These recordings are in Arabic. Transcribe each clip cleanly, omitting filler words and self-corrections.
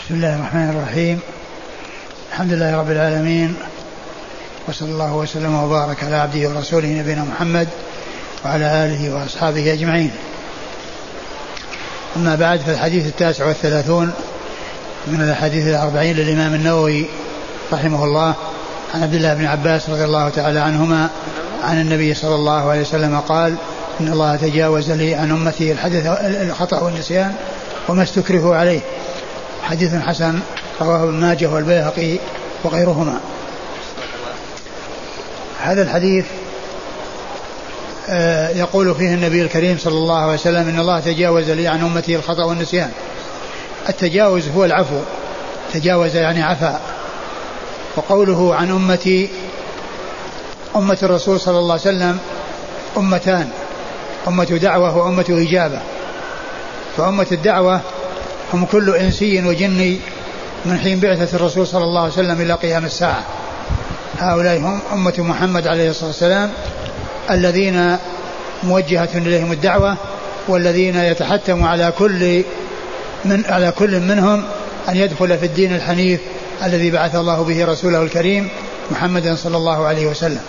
بسم الله الرحمن الرحيم. الحمد لله رب العالمين، وصلى الله وسلم وبارك على عبده ورسوله نبينا محمد وعلى آله وأصحابه أجمعين. أما بعد، فالحديث 39 من الحديث 40 للإمام النووي رحمه الله عن عبد الله بن عباس رضي الله تعالى عنهما عن النبي صلى الله عليه وسلم قال: إن الله تجاوز لي عن أمتي الحدث الخطأ والنسيان وما استكرهوا عليه. حديث حسن رواه ابن ماجه والبيهقي وغيرهما. هذا الحديث يقول فيه النبي الكريم صلى الله عليه وسلم: إن الله تجاوز لي عن أمتي الخطأ والنسيان. التجاوز هو العفو، تجاوز يعني عفا. وقوله عن أمتي، أمة الرسول صلى الله عليه وسلم أمتان: أمة دعوة وأمة إجابة. فأمة الدعوة هم كل إنسي وجني من حين بعثة الرسول صلى الله عليه وسلم إلى قيام الساعة. هؤلاء هم أمة محمد عليه الصلاة والسلام، الذين موجهة إليهم الدعوة، والذين يتحتم على كل منهم أن يدخل في الدين الحنيف الذي بعث الله به رسوله الكريم محمد صلى الله عليه وسلم.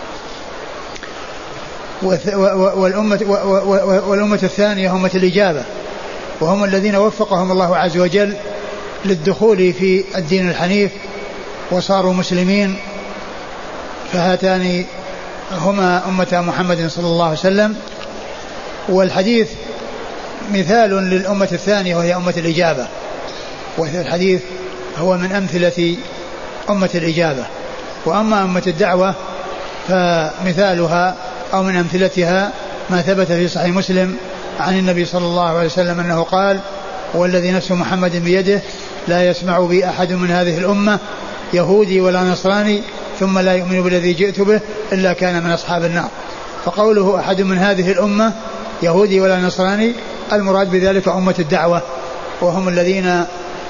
والأمة الثانية أمة الإجابة، وهم الذين وفقهم الله عز وجل للدخول في الدين الحنيف وصاروا مسلمين. فهاتان هما أمة محمد صلى الله عليه وسلم. والحديث مثال للأمة الثانية وهي أمة الإجابة، والحديث هو من أمثلة أمة الإجابة. وأما أمة الدعوة فمثالها أو من أمثلتها ما ثبت في صحيح مسلم عن النبي صلى الله عليه وسلم أنه قال: والذي نفس محمد بيده لا يسمع بي أحد من هذه الأمة يهودي ولا نصراني ثم لا يؤمن بالذي جئت به إلا كان من أصحاب النار. فقوله أحد من هذه الأمة يهودي ولا نصراني، المراد بذلك أمة الدعوة، وهم الذين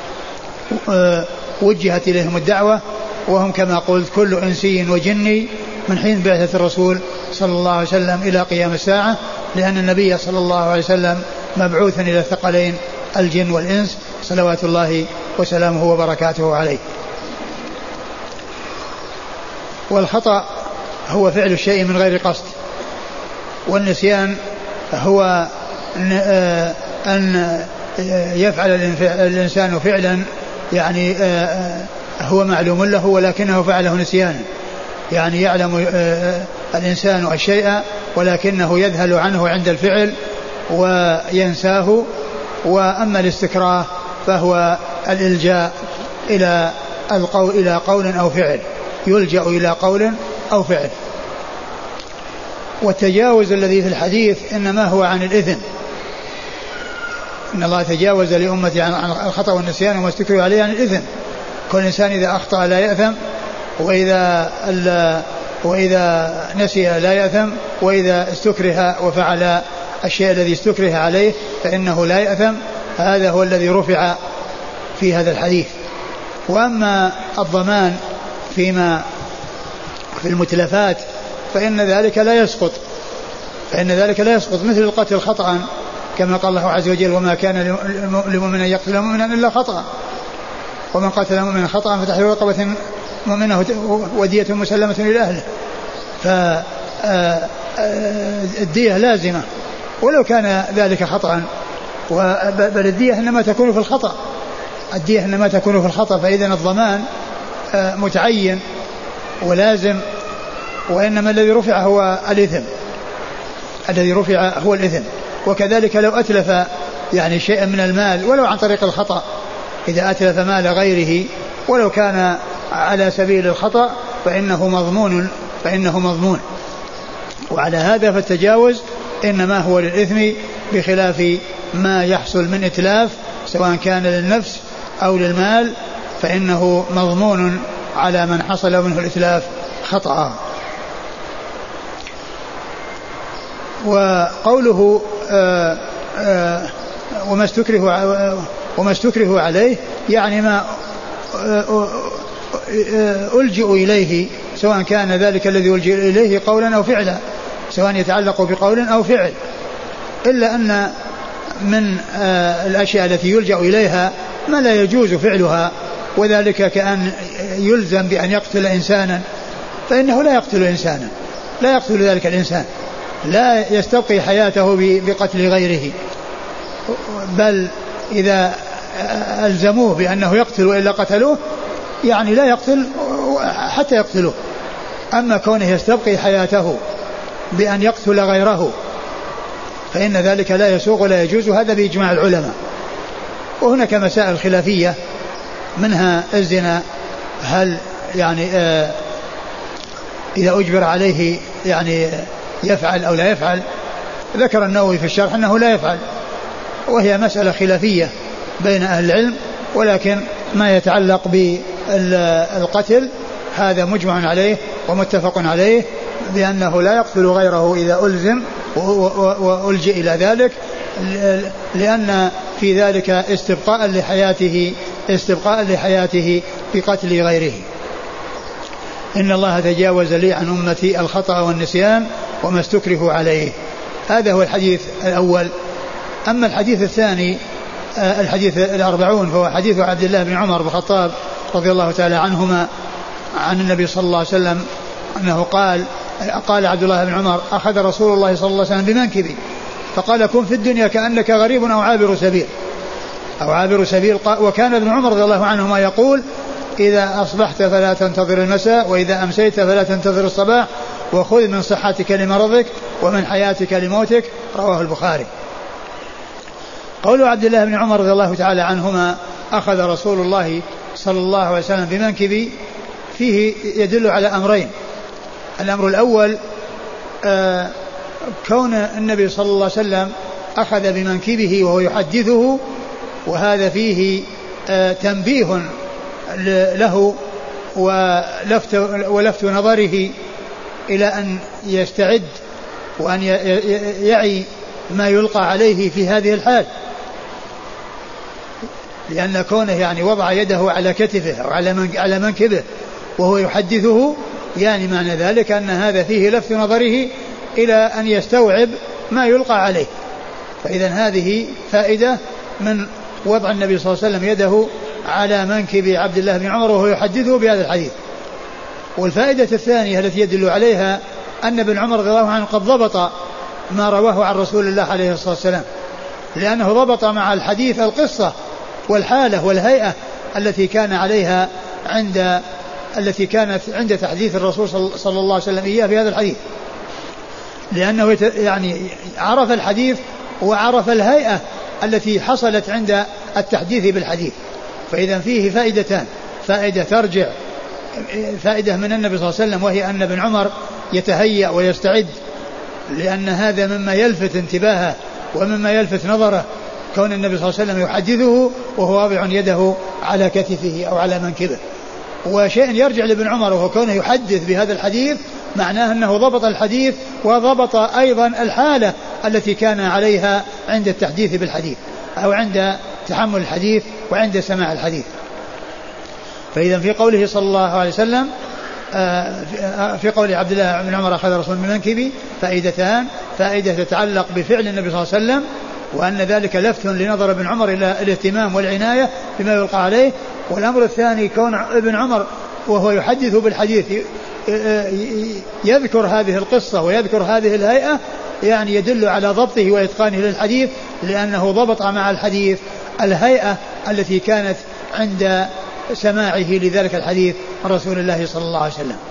وجهت إليهم الدعوة، وهم كما قلت كل إنسي وجني من حين بعثة الرسول صلى الله عليه وسلم إلى قيام الساعة، لأن النبي صلى الله عليه وسلم مبعوث إلى الثقلين الجن والإنس صلوات الله وسلامه وبركاته عليه. والخطأ هو فعل الشيء من غير قصد، والنسيان هو أن يفعل الإنسان فعلا يعني هو معلوم له ولكنه فعله نسيانا، يعني يعلم الإنسان الشيء ولكنه يذهل عنه عند الفعل وينساه. وأما الاستكراه فهو الإلجاء إلى قول أو فعل، يلجأ إلى قول أو فعل. والتجاوز الذي في الحديث إنما هو عن الإثم. إن الله تجاوز لأمتي عن الخطأ والنسيان وما استكرهوا عليه عن الإثم. كل إنسان إذا أخطأ لا يأثم، وإذا نسي لا يأثم، وإذا استكره وفعل الشيء الذي استكره عليه فإنه لا يأثم. هذا هو الذي رفع في هذا الحديث. وأما الضمان فيما في المتلفات فإن ذلك لا يسقط، مثل القتل خطأ كما قال الله عز وجل: وما كان لمؤمن أن يقتل مؤمنا إلا خطأ، ومن قتل مؤمنا خطأ فتحرير رقبة مؤمنة ودية مسلمة إلى أهله. فالدية لازمة ولو كان ذلك خطأ، بل الدية إنما تكون في الخطأ، فإذن الضمان متعين ولازم، وإنما الذي رفع هو الإثم. وكذلك لو أتلف يعني شيئا من المال ولو عن طريق الخطأ، إذا أتلف مال غيره ولو كان على سبيل الخطأ فإنه مضمون. وعلى هذا فالتجاوز إنما هو للإثم، بخلاف ما يحصل من إتلاف سواء كان للنفس أو للمال فإنه مضمون على من حصل منه الإتلاف خطأ. وقوله وما استكره عليه يعني ما ألجئ إليه، سواء كان ذلك الذي ألجئ إليه قولا أو فعلا، سواء يتعلق بقول أو فعل. إلا أن من الأشياء التي يلجأ إليها ما لا يجوز فعلها، وذلك كأن يلزم بأن يقتل إنسانا، فإنه لا يقتل إنسانا، لا يقتل ذلك الإنسان، لا يستبقي حياته بقتل غيره، بل إذا ألزموه بأنه يقتل وإلا قتلوه يعني لا يقتل حتى يقتلوه. أما كونه يستبقي حياته بأن يقتل غيره فإن ذلك لا يسوغ ولا يجوز، هذا بإجماع العلماء. وهناك مسائل خلافية منها الزنا، هل يعني إذا أجبر عليه يعني يفعل أو لا يفعل؟ ذكر النووي في الشرح أنه لا يفعل، وهي مسألة خلافية بين أهل العلم، ولكن ما يتعلق بالقتل هذا مجمع عليه ومتفق عليه بأنه لا يقتل غيره إذا ألزم وألجئ إلى ذلك، لأن في ذلك استبقاء لحياته بقتل غيره. إن الله تجاوز لي عن أمتي الخطأ والنسيان وما استكرهوا عليه. هذا هو الحديث الأول. أما الحديث الثاني الحديث 40 فهو حديث عبد الله بن عمر بن الخطاب رضي الله تعالى عنهما عن النبي صلى الله عليه وسلم أنه قال عبد الله بن عمر: أخذ رسول الله صلى الله عليه وسلم بمنكبي فقال: كن في الدنيا كأنك غريب أو عابر سبيل. وكان ابن عمر رضي الله عنهما يقول: إذا أصبحت فلا تنتظر المساء، وإذا أمسيت فلا تنتظر الصباح، وخذ من صحتك لمرضك ومن حياتك لموتك. رواه البخاري. قول عبد الله بن عمر رضي الله تعالى عنهما: أخذ رسول الله صلى الله عليه وسلم بمنكبي، فيه يدل على أمرين. الأمر الأول كون النبي صلى الله عليه وسلم أخذ بمنكبه وهو يحدثه، وهذا فيه تنبيه له ولفت نظره إلى أن يستعد وأن يعي ما يلقى عليه في هذه الحال، لأن كونه يعني وضع يده على كتفه أو على منكبه وهو يحدثه، يعني معنى ذلك أن هذا فيه لفت نظره إلى أن يستوعب ما يلقى عليه. فإذا هذه فائدة من وضع النبي صلى الله عليه وسلم يده على منكب عبد الله بن عمر وهو يحدثه بهذا الحديث. والفائدة الثانية التي يدل عليها أن ابن عمر رضي الله عنه قد ضبط ما رواه عن رسول الله عليه الصلاة والسلام، لأنه ضبط مع الحديث القصة والحالة والهيئة التي كانت عند تحديث الرسول صلى الله عليه وسلم إياه في هذا الحديث، لأنه يعني عرف الحديث وعرف الهيئة التي حصلت عند التحديث بالحديث. فإذا فيه فائدتان: فائدة ترجع فائدة من النبي صلى الله عليه وسلم، وهي أن ابن عمر يتهيأ ويستعد، لأن هذا مما يلفت انتباهه ومما يلفت نظره، كون النبي صلى الله عليه وسلم يحدثه وهو واضع يده على كتفه أو على منكبه. وشيء يرجع لابن عمر وهو كونه يحدث بهذا الحديث، معناه أنه ضبط الحديث وضبط أيضا الحالة التي كان عليها عند التحديث بالحديث أو عند تحمل الحديث وعند سماع الحديث. فإذا في قوله صلى الله عليه وسلم في قول عبد الله بن عمر: أخذ رسول من منكبي، فائدتان: فائدة تتعلق بفعل النبي صلى الله عليه وسلم، وأن ذلك لفت لنظر ابن عمر إلى الاهتمام والعناية بما يلقى عليه. والأمر الثاني كون ابن عمر وهو يحدث بالحديث يذكر هذه القصة ويذكر هذه الهيئة، يعني يدل على ضبطه وإتقانه للحديث، لأنه ضبط مع الحديث الهيئة التي كانت عند سماعه لذلك الحديث من رسول الله صلى الله عليه وسلم.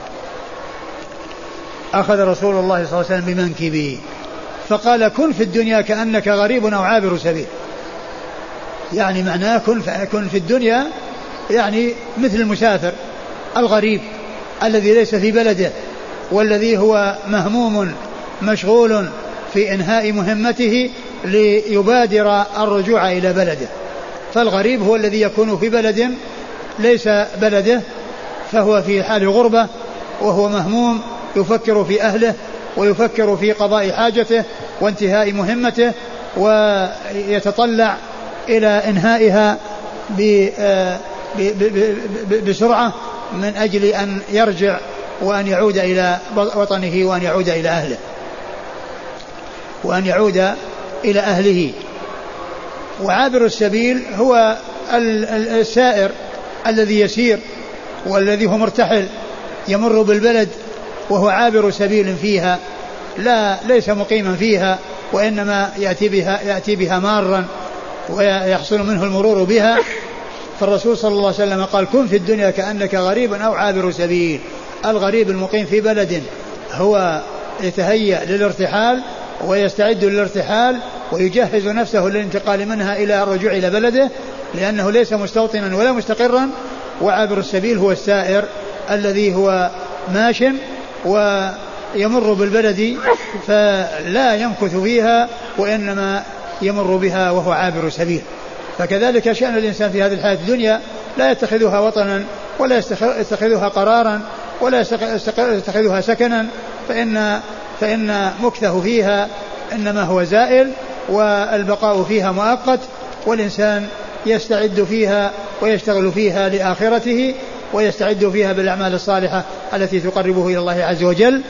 أخذ رسول الله صلى الله عليه وسلم بمنكبه فقال: كن في الدنيا كأنك غريب أو عابر سبيل. يعني معناه كن في الدنيا يعني مثل المسافر الغريب الذي ليس في بلده، والذي هو مهموم مشغول في إنهاء مهمته ليبادر الرجوع إلى بلده. فالغريب هو الذي يكون في بلد ليس بلده، فهو في حال غربة وهو مهموم، يفكر في أهله ويفكر في قضاء حاجته وانتهاء مهمته، ويتطلع إلى إنهائها بسرعة من أجل أن يرجع وأن يعود إلى وطنه وأن يعود إلى أهله وأن يعود إلى أهله. وعابر السبيل هو السائر الذي يسير والذي هو مرتحل يمر بالبلد وهو عابر سبيل فيها، ليس مقيما فيها، وإنما يأتي بها مارا ويحصل منه المرور بها. فالرسول صلى الله عليه وسلم قال: كن في الدنيا كأنك غريب أو عابر سبيل. الغريب المقيم في بلد هو يتهيأ للارتحال ويستعد للارتحال ويجهز نفسه للانتقال منها إلى الرجوع إلى بلده، لأنه ليس مستوطنا ولا مستقرا. وعابر السبيل هو السائر الذي هو ماش ويمر بالبلد فلا يمكث فيها وإنما يمر بها وهو عابر سبيل. فكذلك شأن الإنسان في هذه الحياة الدنيا، لا يتخذها وطنا ولا يتخذها قرارا ولا يتخذها سكنا، فإن مكثه فيها إنما هو زائل والبقاء فيها مؤقت، والإنسان يستعد فيها ويشتغل فيها لآخرته ويستعد فيها بالأعمال الصالحة التي تقربه إلى الله عز وجل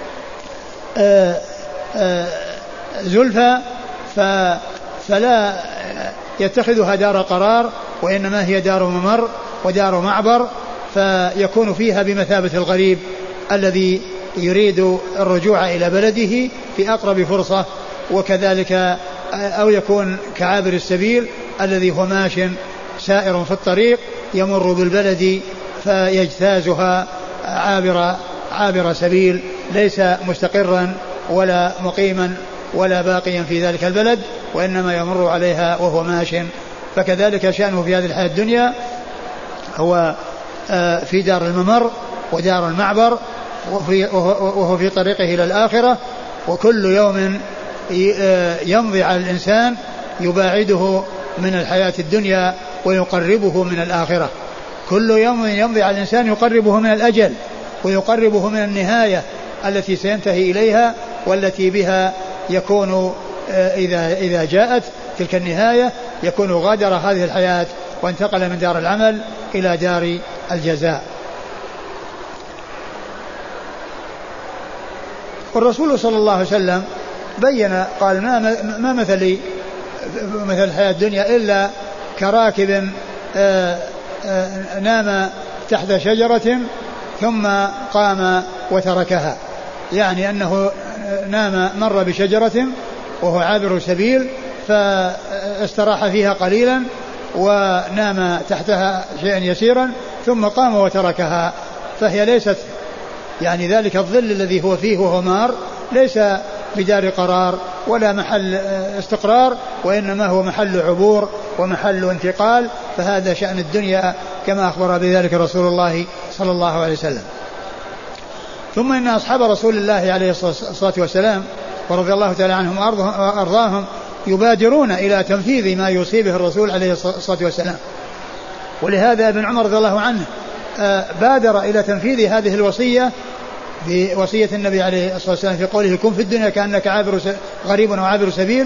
زلفى، فلا يتخذها دار قرار وإنما هي دار ممر ودار معبر، فيكون فيها بمثابة الغريب الذي يريد الرجوع إلى بلده في أقرب فرصة. وكذلك أو يكون كعابر السبيل الذي هو ماش سائر في الطريق يمر بالبلد فيجتازها عابر سبيل، ليس مستقرا ولا مقيما ولا باقيا في ذلك البلد، وإنما يمر عليها وهو ماش. فكذلك شأنه في هذه الحياة الدنيا هو في دار الممر ودار المعبر، وهو في طريقه إلى الآخرة. وكل يوم يمضي على الإنسان يباعده من الحياة الدنيا ويقربه من الآخرة. كل يوم يمضي على الإنسان يقربه من الأجل ويقربه من النهاية التي سينتهي إليها، والتي بها يكون إذا جاءت تلك النهاية يكون غادر هذه الحياة وانتقل من دار العمل إلى دار الجزاء. والرسول صلى الله عليه وسلم بين قال: ما مثل الحياة الدنيا إلا كراكب نام تحت شجرة ثم قام وتركها، يعني أنه نام مر بشجرة وهو عابر سبيل فاستراح فيها قليلا ونام تحتها شيئا يسيرا ثم قام وتركها، فهي ليست يعني ذلك الظل الذي هو فيه وهو مار ليس بدار قرار ولا محل استقرار، وإنما هو محل عبور ومحل انتقال. فهذا شأن الدنيا كما أخبر بذلك رسول الله صلى الله عليه وسلم. ثم إن أصحاب رسول الله عليه الصلاة والسلام ورضي الله تعالى عنهم وأرضاهم يبادرون إلى تنفيذ ما يوصي به الرسول عليه الصلاة والسلام. ولهذا ابن عمر رضي الله عنه بادر إلى تنفيذ هذه الوصية بوصية النبي عليه الصلاة والسلام في قوله: كن في الدنيا كأنك غريب أو عابر سبيل.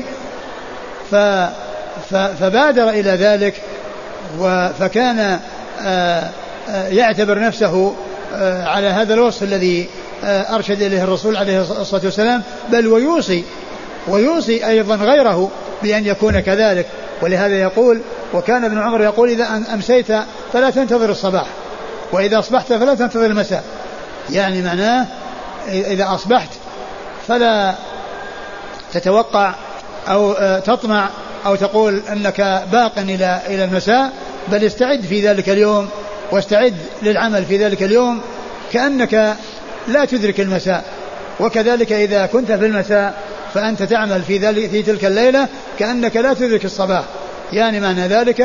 فبادر إلى ذلك، فكان يعتبر نفسه على هذا الوصف الذي أرشد إليه الرسول عليه الصلاة والسلام، بل ويوصي أيضا غيره بأن يكون كذلك. ولهذا يقول: وكان ابن عمر يقول: إذا أمسيت فلا تنتظر الصباح، وإذا أصبحت فلا تنتظر المساء. يعني معناه إذا أصبحت فلا تتوقع أو تطمع أو تقول أنك باق إلى المساء، بل استعد في ذلك اليوم واستعد للعمل في ذلك اليوم كأنك لا تدرك المساء. وكذلك إذا كنت في المساء فأنت تعمل في تلك الليلة كأنك لا تدرك الصباح. يعني معنى ذلك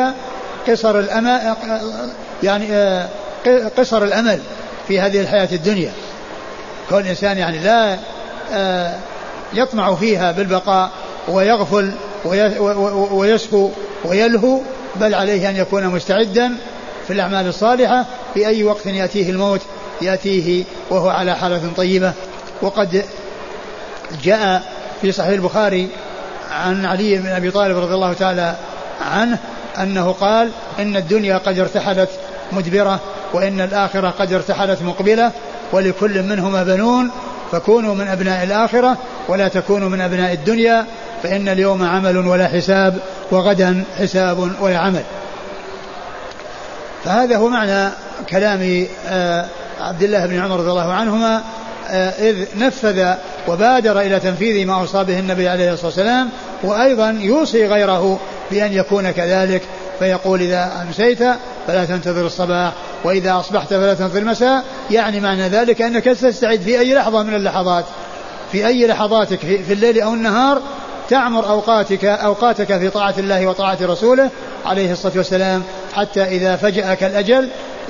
قصر الأمل في هذه الحياة الدنيا. كل إنسان يعني لا يطمع فيها بالبقاء ويغفل ويسهو ويلهو، بل عليه أن يكون مستعدا في الأعمال الصالحة في أي وقت يأتيه الموت يأتيه وهو على حالة طيبة. وقد جاء في صحيح البخاري عن علي بن أبي طالب رضي الله تعالى عنه أنه قال: إن الدنيا قد ارتحلت مدبرة وإن الآخرة قد ارتحلت مقبلة، ولكل منهما بنون، فكونوا من أبناء الآخرة ولا تكونوا من أبناء الدنيا، فإن اليوم عمل ولا حساب، وغدا حساب ولا عمل. فهذا هو معنى كلام عبد الله بن عمر رضي الله عنهما إذ نفذ وبادر إلى تنفيذ ما أوصى به النبي عليه الصلاة والسلام، وأيضا يوصي غيره بأن يكون كذلك، فيقول إذا أمسيت فلا تنتظر الصباح، وإذا أصبحت فلا تنتظر المساء. يعني معنى ذلك أنك تستعد في أي لحظة من اللحظات، في أي لحظاتك في الليل أو النهار، تعمر أوقاتك في طاعة الله وطاعة رسوله عليه الصلاة والسلام، حتى إذا فجأك الأجل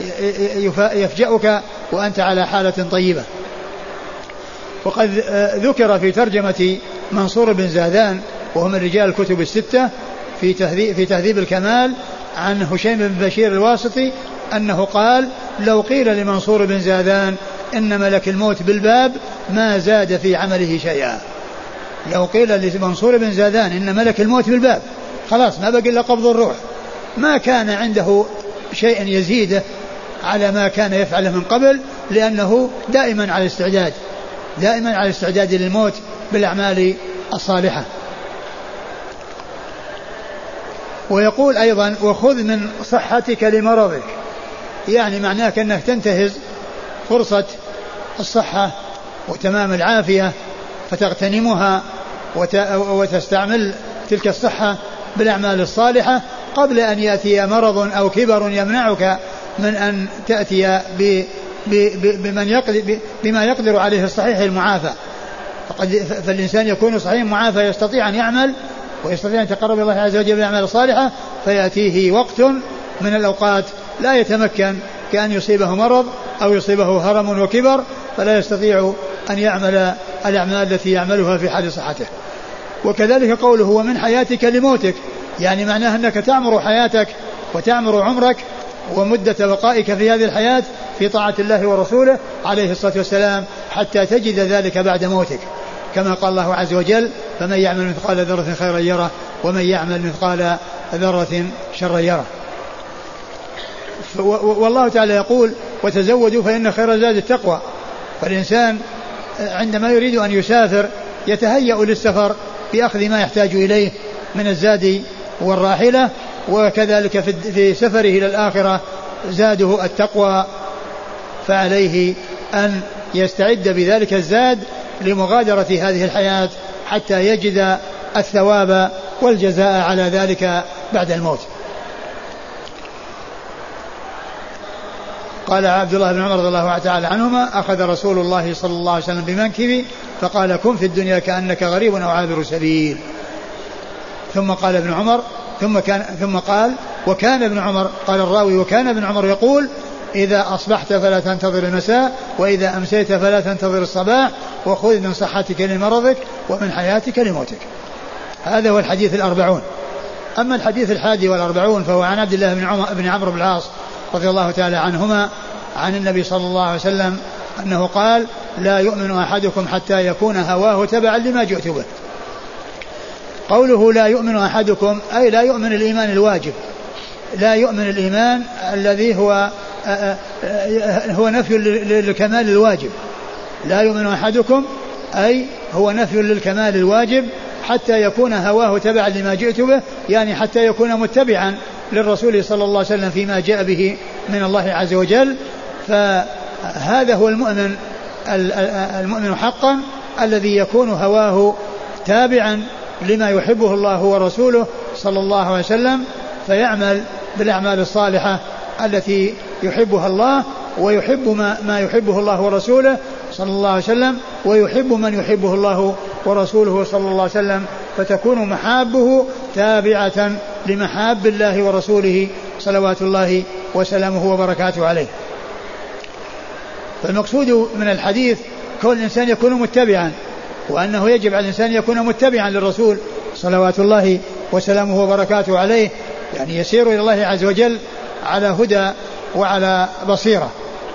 يفجأك وأنت على حالة طيبة. وقد ذكر في ترجمة منصور بن زادان وهو من رجال الكتب الستة في تهذيب الكمال عن هشيم بن بشير الواسطي أنه قال: لو قيل لمنصور بن زادان إن ملك الموت بالباب ما زاد في عمله شيئا. لو قيل لمنصور بن زادان إن ملك الموت بالباب، خلاص ما بقي إلا قبض الروح، ما كان عنده شيء يزيده على ما كان يفعله من قبل، لأنه دائما على استعداد للموت بالأعمال الصالحة. ويقول أيضا: وخذ من صحتك لمرضك، يعني معناه أنك تنتهز فرصة الصحة وتمام العافية فتغتنمها وتستعمل تلك الصحة بالأعمال الصالحة قبل أن يأتي مرض أو كبر يمنعك من أن تأتي بما يقدر عليه الصحيح المعافى. فالإنسان يكون صحيح معافى يستطيع أن يعمل ويستطيع أن يتقرب الله عز وجل بالأعمال الصالحة، فيأتيه وقت من الأوقات لا يتمكن، كأن يصيبه مرض أو يصيبه هرم وكبر، فلا يستطيع أن يعمل الأعمال التي يعملها في حال صحته. وكذلك قوله: ومن حياتك لموتك، يعني معناه أنك تعمر حياتك وتعمر عمرك ومدة بقائك في هذه الحياة في طاعة الله ورسوله عليه الصلاة والسلام حتى تجد ذلك بعد موتك، كما قال الله عز وجل: فمن يعمل مثقال ذرة خيرا يره ومن يعمل مثقال ذرة شرا يره. والله تعالى يقول: وتزودوا فإن خير الزاد التقوى. فالإنسان عندما يريد أن يسافر يتهيأ للسفر بأخذ ما يحتاج إليه من الزاد والراحلة، وكذلك في سفره إلى الآخرة زاده التقوى، فعليه أن يستعد بذلك الزاد لمغادرة هذه الحياة حتى يجد الثواب والجزاء على ذلك بعد الموت. قال عبد الله بن عمر رضي الله تعالى عنهما: أخذ رسول الله صلى الله عليه وسلم بمنكبي فقال: كن في الدنيا كأنك غريب أو عابر سبيل. ثم قال ابن عمر ثم قال: وكان ابن عمر، قال الراوي: وكان ابن عمر يقول: إذا أصبحت فلا تنتظر المساء، وإذا أمسيت فلا تنتظر الصباح، وخذ من صحتك لمرضك ومن حياتك لموتك. هذا هو الحديث 40. أما الحديث 41 فهو عن عبد الله بن عمرو بن العاص رضي الله تعالى عنهما عن النبي صلى الله عليه وسلم أنه قال: لا يؤمن أحدكم حتى يكون هواه تبعا لما جئت به. قوله لا يؤمن أحدكم أي لا يؤمن الإيمان الواجب، لا يؤمن الإيمان الذي هو نفي للكمال الواجب. لا يؤمن أحدكم أي هو نفي للكمال الواجب حتى يكون هواه تبعا لما جئت به، يعني حتى يكون متبعا للرسول صلى الله عليه وسلم فيما جاء به من الله عز وجل. فهذا هو المؤمن حقا الذي يكون هواه تابعا لما يحبه الله ورسوله صلى الله عليه وسلم، فيعمل بالأعمال الصالحة التي يحبها الله، ويحب ما يحبه الله ورسوله صلى الله عليه وسلم، ويحب من يحبه الله ورسوله صلى الله عليه وسلم، فتكون محابه تابعة لمحاب الله ورسوله صلوات الله وسلامه وبركاته عليه. فالمقصود من الحديث كون الإنسان يكون متبعا، وأنه يجب على الإنسان يكون متبعا للرسول صلوات الله وسلامه وبركاته عليه، يعني يسير إلى الله عز وجل على هدى وعلى بصيرة.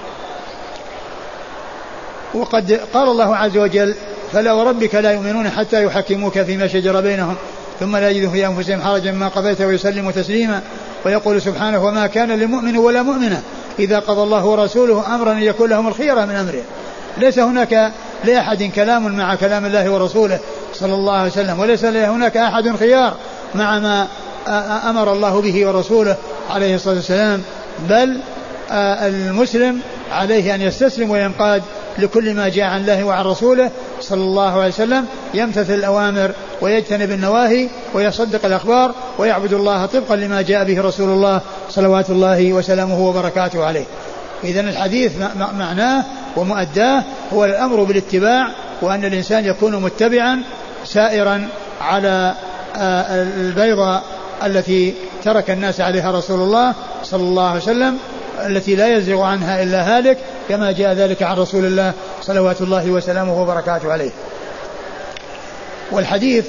وقد قال الله عز وجل: فلا وربك لا يؤمنون حتى يحكموك فيما شجر بينهم ثم لا يجدوا في أنفسهم حرجا مما قضيت ويسلموا تسليما. ويقول سبحانه: وما كان لمؤمن ولا مؤمنة إذا قضى الله ورسوله أمرا أن يكون لهم الخيرة من أمره. ليس هناك لأحد كلام مع كلام الله ورسوله صلى الله عليه وسلم، وليس هناك أحد خيار مع ما أمر الله به ورسوله عليه الصلاة والسلام، بل المسلم عليه أن يستسلم وينقاد لكل ما جاء عن الله وعن رسوله صلى الله عليه وسلم، يمتثل الأوامر ويجتنب النواهي ويصدق الأخبار ويعبد الله طبقا لما جاء به رسول الله صلوات الله وسلامه وبركاته عليه. إذن الحديث معناه ومؤداه هو الأمر بالاتباع، وأن الإنسان يكون متبعا سائرا على البيضة التي ترك الناس عليها رسول الله صلى الله عليه وسلم، التي لا يزيغ عنها إلا هالك، كما جاء ذلك عن رسول الله صلوات الله وسلامه وبركاته عليه. والحديث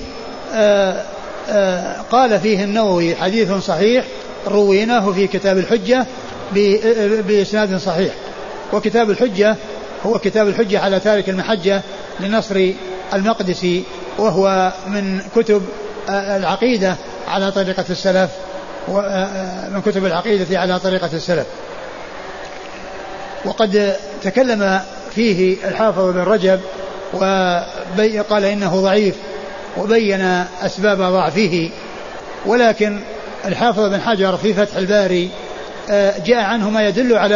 قال فيه النووي حديث صحيح رويناه في كتاب الحجة بإسناد صحيح. وكتاب الحجة هو كتاب الحجة على تارك المحجة لنصر المقدسي، وهو من كتب العقيدة على طريقة السلف، من كتب العقيدة على طريقة السلف. وقد تكلم فيه الحافظ بن رجب وقال إنه ضعيف وبين أسباب ضعفه، ولكن الحافظ بن حجر في فتح الباري جاء عنه ما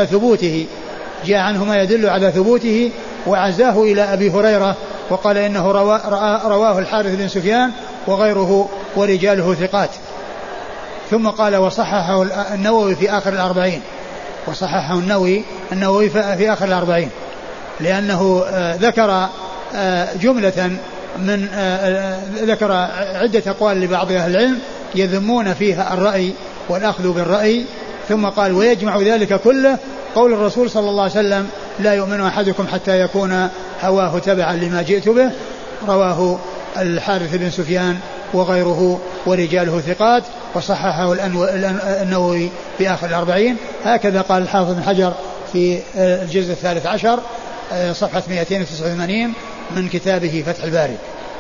يدل على ثبوته وعزاه إلى أبي هريرة، وقال إنه رواه الحارث بن سفيان وغيره ورجاله ثقات. ثم قال وصححه النووي في آخر الأربعين، وصححه النووي في آخر الأربعين، لأنه ذكر جملة من ذكر عدة أقوال لبعض أهل العلم يذمون فيها الرأي والأخذ بالرأي، ثم قال ويجمع ذلك كله قول الرسول صلى الله عليه وسلم لا يؤمن أحدكم حتى يكون هواه تبعا لما جئت به، رواه الحارث بن سفيان وغيره ورجاله ثقات، وصححه النووي في آخر الأربعين. هكذا قال الحافظ بن حجر في الجزء 13 صفحة 289 من كتابه فتح الباري.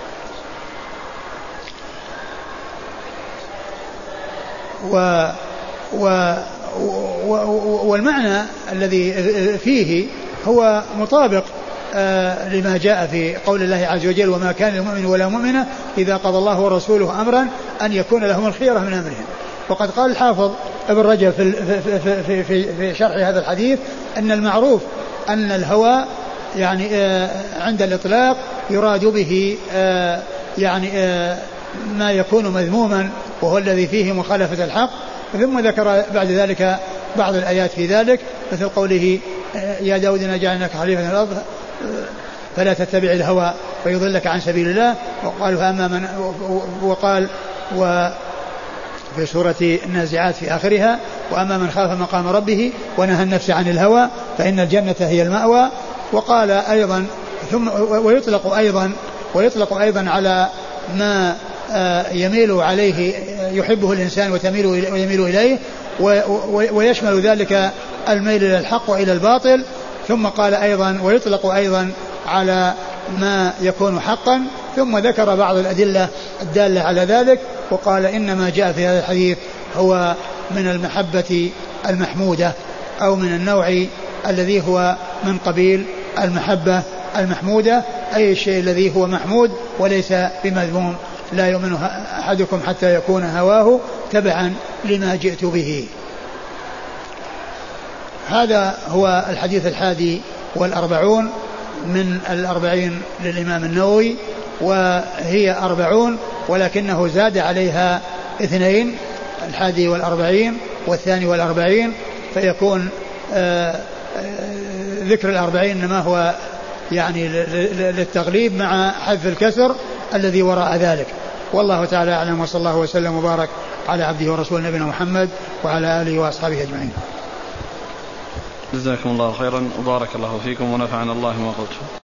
والمعنى الذي فيه هو مطابق لما جاء في قول الله عز وجل وما كان للمؤمن ولا مؤمنة إذا قضى الله ورسوله أمرا أن يكون لهم الخيرة من أمرهم. وقد قال الحافظ ابن رجب في شرح هذا الحديث أن المعروف أن الهوى يعني عند الإطلاق يراد به يعني ما يكون مذموما وهو الذي فيه مخالفة الحق. ثم ذكر بعد ذلك بعض الآيات في ذلك مثل قوله يا داود إنا جعلناك خليفة في الأرض فلا تتبع الهوى فيضلك عن سبيل الله. وقال وفي سورة النازعات في آخرها وأما من خاف مقام ربه ونهى النفس عن الهوى فإن الجنة هي المأوى. وقال أيضا ثم ويطلق أيضا على ما يميل عليه يحبه الإنسان ويميل إليه، ويشمل ذلك الميل إلى الحق وإلى الباطل. ثم قال أيضا ويطلق أيضا على ما يكون حقا. ثم ذكر بعض الأدلة الدالة على ذلك، وقال إنما جاء في هذا الحديث هو من المحبة المحمودة أو من النوع الذي هو من قبيل المحبة المحمودة، أي الشيء الذي هو محمود وليس بمذموم. لا يؤمن أحدكم حتى يكون هواه تبعا لما جئت به. هذا هو الحديث 41 من 40 للإمام النووي، وهي 40 ولكنه زاد عليها 2 41 42 فيكون ذكر 40 ما هو يعني للتغليب مع حذف الكسر الذي وراء ذلك. والله تعالى أعلم، وصلى الله وسلم وبارك على عبده ورسوله نبينا محمد وعلى آله وأصحابه أجمعين. جزاكم الله خيرا وبارك الله فيكم ونفعنا الله ما قلتم.